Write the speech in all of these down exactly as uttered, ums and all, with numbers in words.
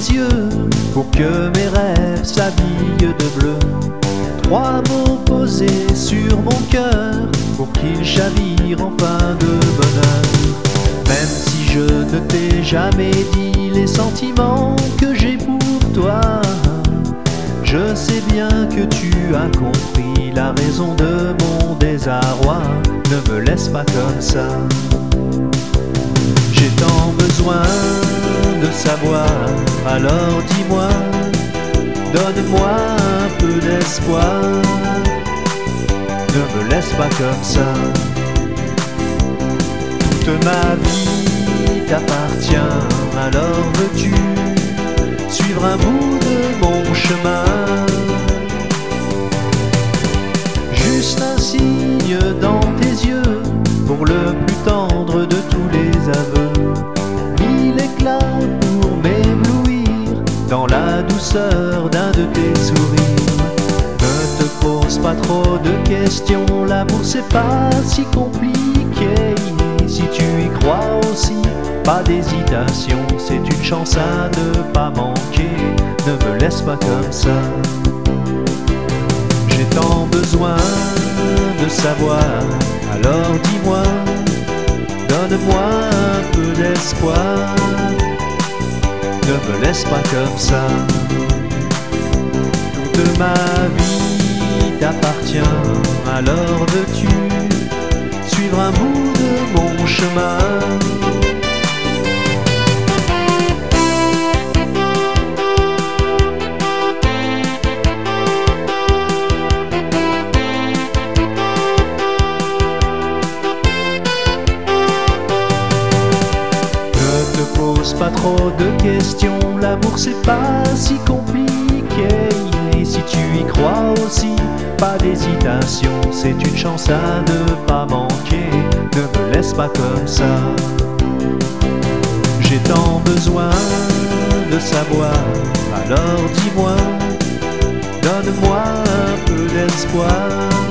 tes yeux pour que mes rêves s'habillent de bleu. Trois mots posés sur mon cœur pour qu'il chavire enfin de bonheur. Même si je ne t'ai jamais dit les sentiments que j'ai pour toi, je sais bien que tu as compris la raison de mon désarroi. Ne me laisse pas comme ça. J'ai tant besoin de savoir, alors dis-moi, donne-moi un peu d'espoir. Ne me laisse pas comme ça. Toute ma vie t'appartient, alors veux-tu suivre un bout de mon chemin? Juste un signe dans tes yeux pour le plus tendre de tous les aveux. Mille éclats pour m'éblouir dans la douceur d'un de tes sourires. Ne te pose pas trop de questions, l'amour c'est pas si compliqué. Si tu y crois aussi, pas d'hésitation, c'est une chance à ne pas manquer. Ne me laisse pas comme ça. J'ai tant besoin de savoir, alors dis-moi, donne-moi un peu d'espoir. Ne me laisse pas comme ça. Toute ma vie t'appartient, alors veux-tu suivre un bout de mon chemin? Pose pas trop de questions, l'amour c'est pas si compliqué. Et si tu y crois aussi, pas d'hésitation, c'est une chance à ne pas manquer. Ne me laisse pas comme ça. J'ai tant besoin de savoir, alors dis-moi, donne-moi un peu d'espoir.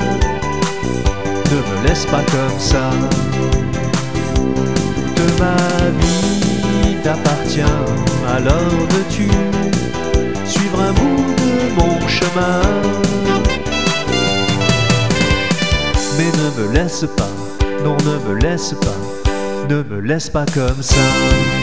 Ne me laisse pas comme ça. Toute ma vie t'appartient, alors veux-tu suivre un bout de mon chemin? Mais ne me laisse pas, non ne me laisse pas, ne me laisse pas comme ça.